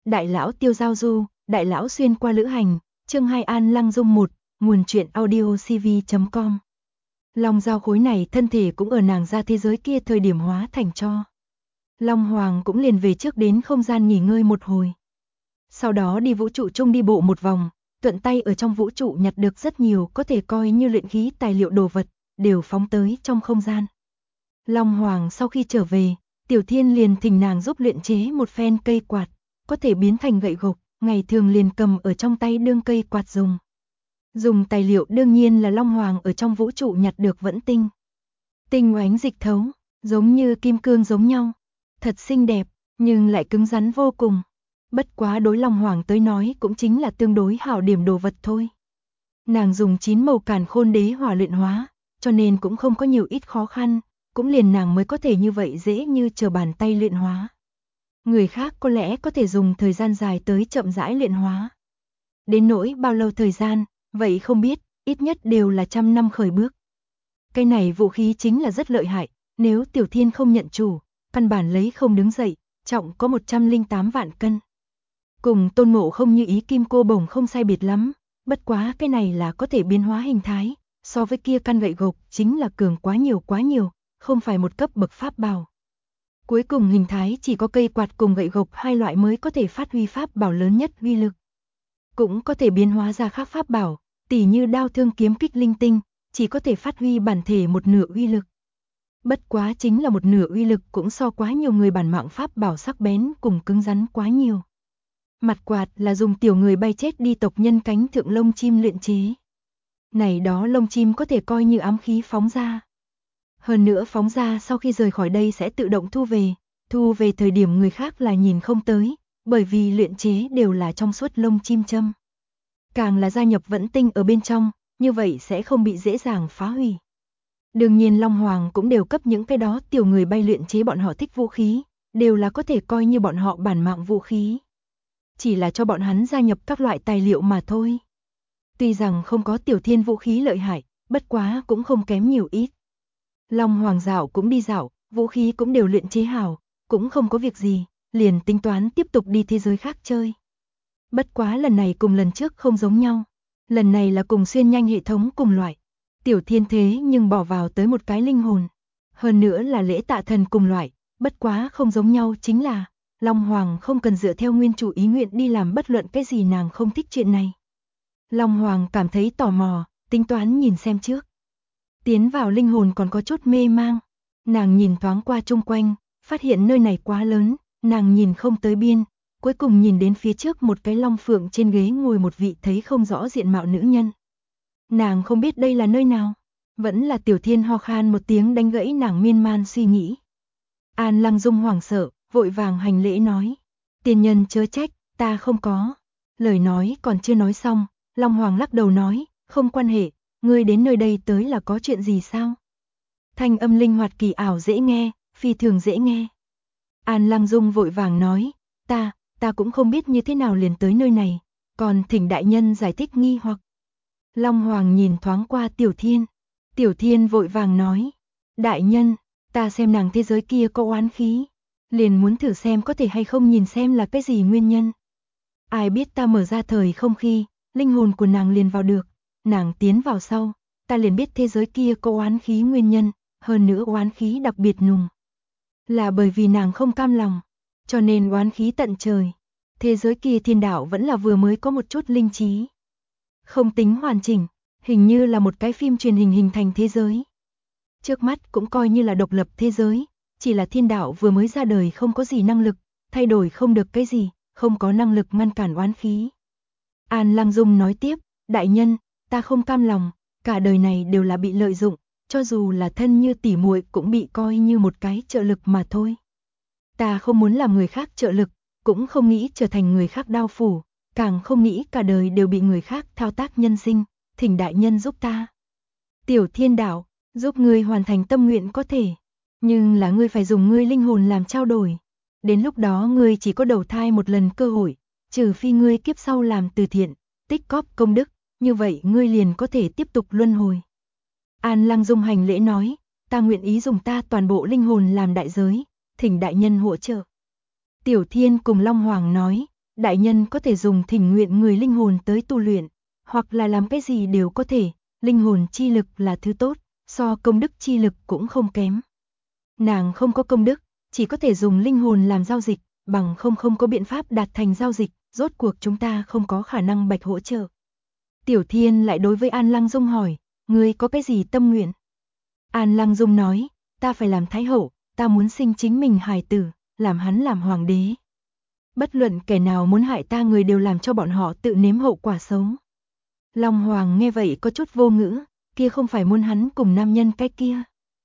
Đại lão tiêu giao du, đại lão xuyên qua lữ hành, chương 2 An Lăng Dung 1, nguồn truyện audio cv.com. Long giao khối này thân thể cũng ở nàng ra thế giới kia thời điểm hóa thành tro. Long Hoàng cũng liền về trước đến không gian nghỉ ngơi một hồi. Sau đó đi vũ trụ chung đi bộ một vòng, thuận tay ở trong vũ trụ nhặt được rất nhiều có thể coi như luyện khí tài liệu đồ vật, đều phóng tới trong không gian. Long Hoàng sau khi trở về, Tiểu Thiên liền thỉnh nàng giúp luyện chế một phen cây quạt, có thể biến thành gậy gộc, ngày thường liền cầm ở trong tay đương cây quạt dùng. Dùng tài liệu đương nhiên là Long Hoàng ở trong vũ trụ nhặt được vẫn tinh. Tinh oánh dịch thấu, giống như kim cương giống nhau. Thật xinh đẹp, nhưng lại cứng rắn vô cùng. Bất quá đối Long Hoàng tới nói cũng chính là tương đối hảo điểm đồ vật thôi. Nàng dùng 9 màu càn khôn đế hỏa luyện hóa, cho nên cũng không có nhiều ít khó khăn, cũng liền nàng mới có thể như vậy dễ như trở bàn tay luyện hóa. Người khác có lẽ có thể dùng thời gian dài tới chậm rãi luyện hóa. Đến nỗi bao lâu thời gian, vậy không biết, ít nhất đều là 100 năm khởi bước. Cái này vũ khí chính là rất lợi hại, nếu Tiểu Thiên không nhận chủ, căn bản lấy không đứng dậy, trọng có 108 vạn cân. Cùng Tôn Ngộ Không như ý kim cô bổng không sai biệt lắm, bất quá cái này là có thể biến hóa hình thái, so với kia căn gậy gộc chính là cường quá nhiều, không phải một cấp bậc pháp bảo. Cuối cùng hình thái chỉ có cây quạt cùng gậy gộc hai loại mới có thể phát huy pháp bảo lớn nhất uy lực. Cũng có thể biến hóa ra khác pháp bảo, tỉ như đao thương kiếm kích linh tinh, chỉ có thể phát huy bản thể một nửa uy lực. Bất quá chính là một nửa uy lực cũng so quá nhiều người bản mạng pháp bảo sắc bén cùng cứng rắn quá nhiều. Mặt quạt là dùng tiểu người bay chết đi tộc nhân cánh thượng lông chim luyện chế. Này đó lông chim có thể coi như ám khí phóng ra. Hơn nữa phóng ra sau khi rời khỏi đây sẽ tự động thu về thời điểm người khác là nhìn không tới, bởi vì luyện chế đều là trong suốt lông chim châm. Càng là gia nhập vẫn tinh ở bên trong, như vậy sẽ không bị dễ dàng phá hủy. Đương nhiên Long Hoàng cũng đều cấp những cái đó tiểu người bay luyện chế bọn họ thích vũ khí, đều là có thể coi như bọn họ bản mạng vũ khí. Chỉ là cho bọn hắn gia nhập các loại tài liệu mà thôi. Tuy rằng không có Tiểu Thiên vũ khí lợi hại, bất quá cũng không kém nhiều ít. Long Hoàng dạo cũng đi dạo, vũ khí cũng đều luyện chế hảo, cũng không có việc gì, liền tính toán tiếp tục đi thế giới khác chơi. Bất quá lần này cùng lần trước không giống nhau, lần này là cùng xuyên nhanh hệ thống cùng loại. Tiểu Thiên thế nhưng bỏ vào tới một cái linh hồn, hơn nữa là lễ tạ thần cùng loại, bất quá không giống nhau chính là Long Hoàng không cần dựa theo nguyên chủ ý nguyện đi làm bất luận cái gì nàng không thích chuyện này. Long Hoàng cảm thấy tò mò, tính toán nhìn xem trước. Tiến vào linh hồn còn có chút mê mang, nàng nhìn thoáng qua chung quanh, phát hiện nơi này quá lớn, nàng nhìn không tới biên, cuối cùng nhìn đến phía trước một cái long phượng trên ghế ngồi một vị thấy không rõ diện mạo nữ nhân. Nàng không biết đây là nơi nào, vẫn là Tiểu Thiên ho khan một tiếng đánh gãy nàng miên man suy nghĩ. An Lăng Dung hoảng sợ, vội vàng hành lễ nói, tiền nhân chớ trách, ta không có. Lời nói còn chưa nói xong, Long Hoàng lắc đầu nói, không quan hệ, ngươi đến nơi đây tới là có chuyện gì sao? Thanh âm linh hoạt kỳ ảo dễ nghe, phi thường dễ nghe. An Lăng Dung vội vàng nói, ta cũng không biết như thế nào liền tới nơi này, còn thỉnh đại nhân giải thích nghi hoặc. Long Hoàng nhìn thoáng qua Tiểu Thiên vội vàng nói, đại nhân, ta xem nàng thế giới kia có oán khí, liền muốn thử xem có thể hay không nhìn xem là cái gì nguyên nhân. Ai biết ta mở ra thời không khi, linh hồn của nàng liền vào được, nàng tiến vào sau, ta liền biết thế giới kia có oán khí nguyên nhân, hơn nữa oán khí đặc biệt nùng. Là bởi vì nàng không cam lòng, cho nên oán khí tận trời. Thế giới kia thiên đạo vẫn là vừa mới có một chút linh trí. Không tính hoàn chỉnh, hình như là một cái phim truyền hình hình thành thế giới. Trước mắt cũng coi như là độc lập thế giới, chỉ là thiên đạo vừa mới ra đời không có gì năng lực, thay đổi không được cái gì, không có năng lực ngăn cản oán khí. An Lăng Dung nói tiếp, đại nhân, ta không cam lòng, cả đời này đều là bị lợi dụng, cho dù là thân như tỉ muội cũng bị coi như một cái trợ lực mà thôi. Ta không muốn làm người khác trợ lực, cũng không nghĩ trở thành người khác đao phủ, càng không nghĩ cả đời đều bị người khác thao tác nhân sinh, thỉnh đại nhân giúp ta. Tiểu Thiên đạo, giúp ngươi hoàn thành tâm nguyện có thể, nhưng là ngươi phải dùng ngươi linh hồn làm trao đổi. Đến lúc đó ngươi chỉ có đầu thai một lần cơ hội, trừ phi ngươi kiếp sau làm từ thiện, tích cóp công đức, như vậy ngươi liền có thể tiếp tục luân hồi. An Lăng Dung hành lễ nói, ta nguyện ý dùng ta toàn bộ linh hồn làm đại giới, thỉnh đại nhân hỗ trợ. Tiểu Thiên cùng Long Hoàng nói, đại nhân có thể dùng thỉnh nguyện người linh hồn tới tu luyện, hoặc là làm cái gì đều có thể, linh hồn chi lực là thứ tốt, so công đức chi lực cũng không kém. Nàng không có công đức, chỉ có thể dùng linh hồn làm giao dịch, bằng không có biện pháp đạt thành giao dịch, rốt cuộc chúng ta không có khả năng bạch hỗ trợ. Tiểu Thiên lại đối với An Lăng Dung hỏi, ngươi có cái gì tâm nguyện? An Lăng Dung nói, ta phải làm thái hậu, ta muốn sinh chính mình hài tử, làm hắn làm hoàng đế. Bất luận kẻ nào muốn hại ta người đều làm cho bọn họ tự nếm hậu quả xấu. Long Hoàng nghe vậy có chút vô ngữ, kia không phải muốn hắn cùng nam nhân cái kia.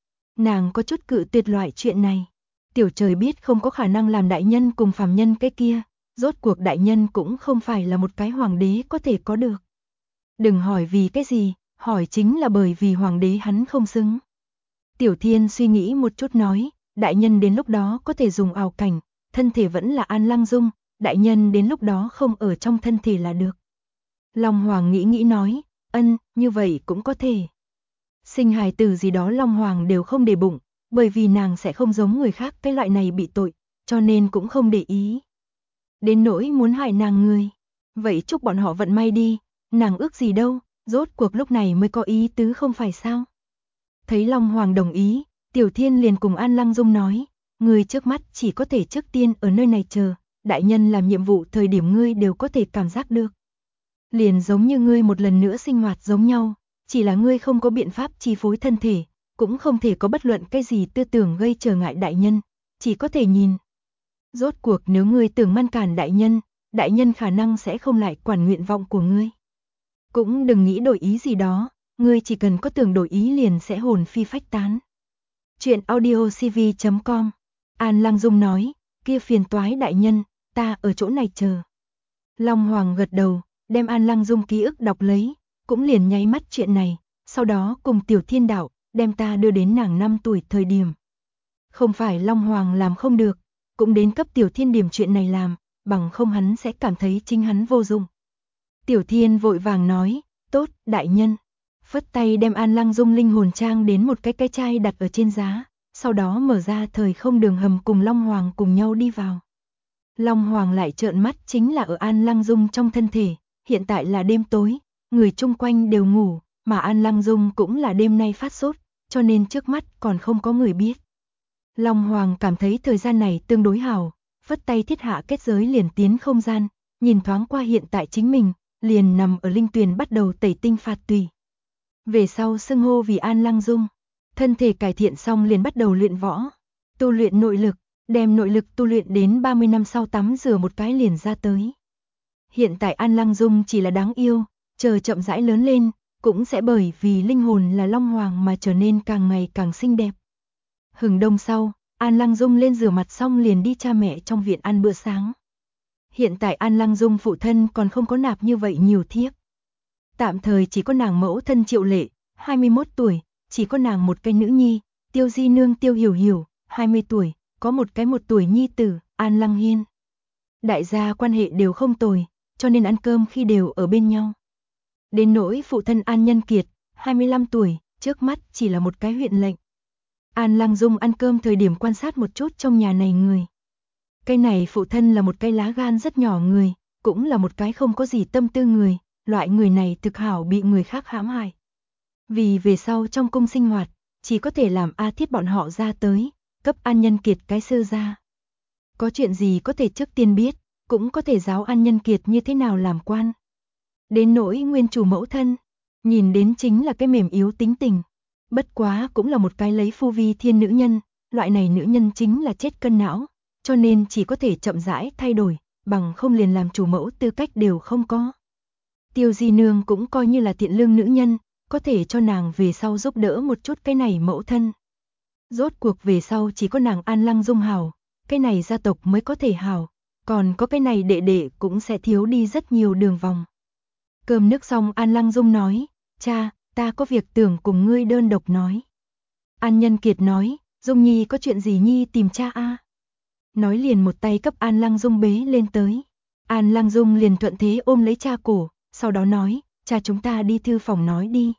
Nàng có chút cự tuyệt loại chuyện này. Tiểu trời biết không có khả năng làm đại nhân cùng phàm nhân cái kia, rốt cuộc đại nhân cũng không phải là một cái hoàng đế có thể có được. Đừng hỏi vì cái gì, hỏi chính là bởi vì hoàng đế hắn không xứng. Tiểu Thiên suy nghĩ một chút nói, đại nhân đến lúc đó có thể dùng ảo cảnh, thân thể vẫn là An Lăng Dung, đại nhân đến lúc đó không ở trong thân thể là được. Long Hoàng nghĩ nói, như vậy cũng có thể. Sinh hài tử gì đó Long Hoàng đều không để bụng, bởi vì nàng sẽ không giống người khác cái loại này bị tội, cho nên cũng không để ý. Đến nỗi muốn hại nàng người, vậy chúc bọn họ vận may đi, nàng ước gì đâu, rốt cuộc lúc này mới có ý tứ không phải sao. Thấy Long Hoàng đồng ý, Tiểu Thiên liền cùng An Lăng Dung nói, ngươi trước mắt chỉ có thể trước tiên ở nơi này chờ, đại nhân làm nhiệm vụ thời điểm ngươi đều có thể cảm giác được. Liền giống như ngươi một lần nữa sinh hoạt giống nhau, chỉ là ngươi không có biện pháp chi phối thân thể, cũng không thể có bất luận cái gì tư tưởng gây trở ngại đại nhân, chỉ có thể nhìn. Rốt cuộc nếu ngươi tưởng ngăn cản đại nhân khả năng sẽ không lại quản nguyện vọng của ngươi. Cũng đừng nghĩ đổi ý gì đó, ngươi chỉ cần có tưởng đổi ý liền sẽ hồn phi phách tán. Chuyện audiocv.com. An Lăng Dung nói, kia phiền toái đại nhân, ta ở chỗ này chờ. Long Hoàng gật đầu, đem An Lăng Dung ký ức đọc lấy, cũng liền nháy mắt chuyện này, sau đó cùng Tiểu Thiên đạo, đem ta đưa đến nàng 5 tuổi thời điểm. Không phải Long Hoàng làm không được, cũng đến cấp Tiểu Thiên điểm chuyện này làm, bằng không hắn sẽ cảm thấy chính hắn vô dụng. Tiểu Thiên vội vàng nói, tốt, đại nhân. Phất tay đem An Lăng Dung linh hồn trang đến một cái chai đặt ở trên giá, sau đó mở ra thời không đường hầm cùng Long Hoàng cùng nhau đi vào. Long Hoàng lại trợn mắt chính là ở An Lăng Dung trong thân thể, hiện tại là đêm tối, người chung quanh đều ngủ, mà An Lăng Dung cũng là đêm nay phát sốt, cho nên trước mắt còn không có người biết. Long Hoàng cảm thấy thời gian này tương đối hảo, phất tay thiết hạ kết giới liền tiến không gian, nhìn thoáng qua hiện tại chính mình, liền nằm ở linh tuyền bắt đầu tẩy tinh phạt tùy. Về sau xưng hô vì An Lăng Dung, thân thể cải thiện xong liền bắt đầu luyện võ, tu luyện nội lực, đem nội lực tu luyện đến 30 năm sau tắm rửa một cái liền ra tới. Hiện tại An Lăng Dung chỉ là đáng yêu, chờ chậm rãi lớn lên, cũng sẽ bởi vì linh hồn là Long Hoàng mà trở nên càng ngày càng xinh đẹp. Hừng đông sau, An Lăng Dung lên rửa mặt xong liền đi cha mẹ trong viện ăn bữa sáng. Hiện tại An Lăng Dung phụ thân còn không có nạp như vậy nhiều thiếp. Tạm thời chỉ có nàng mẫu thân Triệu Lệ, 21 tuổi, chỉ có nàng một cái nữ nhi, Tiêu Di Nương Tiêu Hiểu Hiểu, 20 tuổi, có một cái 1 tuổi nhi tử, An Lăng Hiên. Đại gia quan hệ đều không tồi, cho nên ăn cơm khi đều ở bên nhau. Đến nỗi phụ thân An Nhân Kiệt, 25 tuổi, trước mắt chỉ là một cái huyện lệnh. An Lăng Dung ăn cơm thời điểm quan sát một chút trong nhà này người. Cái này phụ thân là một cái lá gan rất nhỏ người, cũng là một cái không có gì tâm tư người, loại người này thực hảo bị người khác hãm hại. Vì về sau trong cung sinh hoạt, chỉ có thể làm A Thiết bọn họ ra tới, cấp An Nhân Kiệt cái sơ ra. Có chuyện gì có thể trước tiên biết, cũng có thể giáo An Nhân Kiệt như thế nào làm quan. Đến nỗi nguyên chủ mẫu thân, nhìn đến chính là cái mềm yếu tính tình. Bất quá cũng là một cái lấy phu vi thiên nữ nhân, loại này nữ nhân chính là chết cân não, cho nên chỉ có thể chậm rãi thay đổi, bằng không liền làm chủ mẫu tư cách đều không có. Tiêu Di Nương cũng coi như là thiện lương nữ nhân, có thể cho nàng về sau giúp đỡ một chút cái này mẫu thân. Rốt cuộc về sau chỉ có nàng An Lăng Dung hảo, cái này gia tộc mới có thể hảo, còn có cái này đệ đệ cũng sẽ thiếu đi rất nhiều đường vòng. Cơm nước xong An Lăng Dung nói, cha, ta có việc tưởng cùng ngươi đơn độc nói. An Nhân Kiệt nói, Dung Nhi có chuyện gì Nhi tìm cha a? Nói liền một tay cấp An Lăng Dung bế lên tới. An Lăng Dung liền thuận thế ôm lấy cha cổ, sau đó nói, cha chúng ta đi thư phòng nói đi.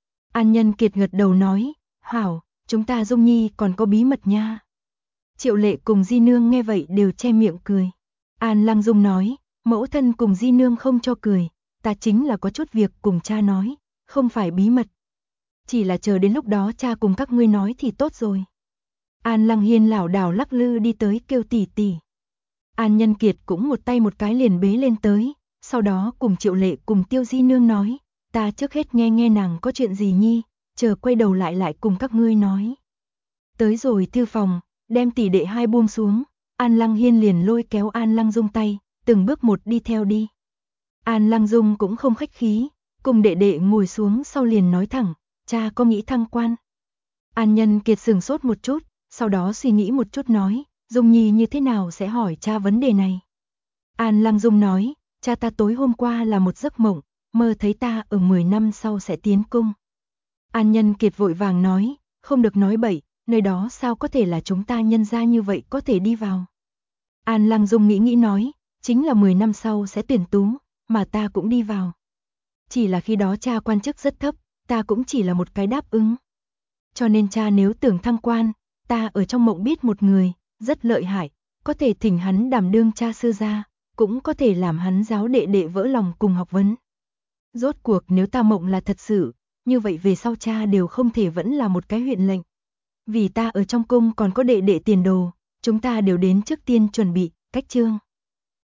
An Nhân Kiệt gật đầu nói, hảo, chúng ta Dung Nhi còn có bí mật nha. Triệu Lệ cùng Di Nương nghe vậy đều che miệng cười. An Lăng Dung nói, Mẫu thân cùng di nương không cho cười, ta chính là có chút việc cùng cha nói, không phải bí mật. Chỉ là chờ đến lúc đó cha cùng các ngươi nói thì tốt rồi. An Lăng Hiên lảo đảo lắc lư đi tới kêu tỷ tỷ. An Nhân Kiệt cũng một tay một cái liền bế lên tới, sau đó cùng Triệu Lệ cùng Tiêu Di Nương nói, ta trước hết nghe nghe nàng có chuyện gì nhi, chờ quay đầu lại cùng các ngươi nói. Tới rồi thư phòng, đem tỷ đệ hai buông xuống, An Lăng Hiên liền lôi kéo An Lăng Dung tay, từng bước một đi theo đi. An Lăng Dung cũng không khách khí, cùng đệ đệ ngồi xuống sau liền nói thẳng, cha có nghĩ thăng quan. An Nhân Kiệt sừng sốt một chút, sau đó suy nghĩ một chút nói, Dung Nhi như thế nào sẽ hỏi cha vấn đề này. An Lăng Dung nói, cha ta tối hôm qua là một giấc mộng, mơ thấy ta ở 10 năm sau sẽ tiến cung. An Nhân Kiệt vội vàng nói, không được nói bậy, nơi đó sao có thể là chúng ta nhân gia như vậy có thể đi vào. An Lăng Dung nghĩ nói, chính là 10 năm sau sẽ tuyển tú, mà ta cũng đi vào. Chỉ là khi đó cha quan chức rất thấp, ta cũng chỉ là một cái đáp ứng. Cho nên cha nếu tưởng thăng quan, ta ở trong mộng biết một người, rất lợi hại, có thể thỉnh hắn đảm đương cha sư gia, cũng có thể làm hắn giáo đệ đệ vỡ lòng cùng học vấn. Rốt cuộc nếu ta mộng là thật sự, như vậy về sau cha đều không thể vẫn là một cái huyện lệnh. Vì ta ở trong cung còn có đệ đệ tiền đồ, chúng ta đều đến trước tiên chuẩn bị, cách chương.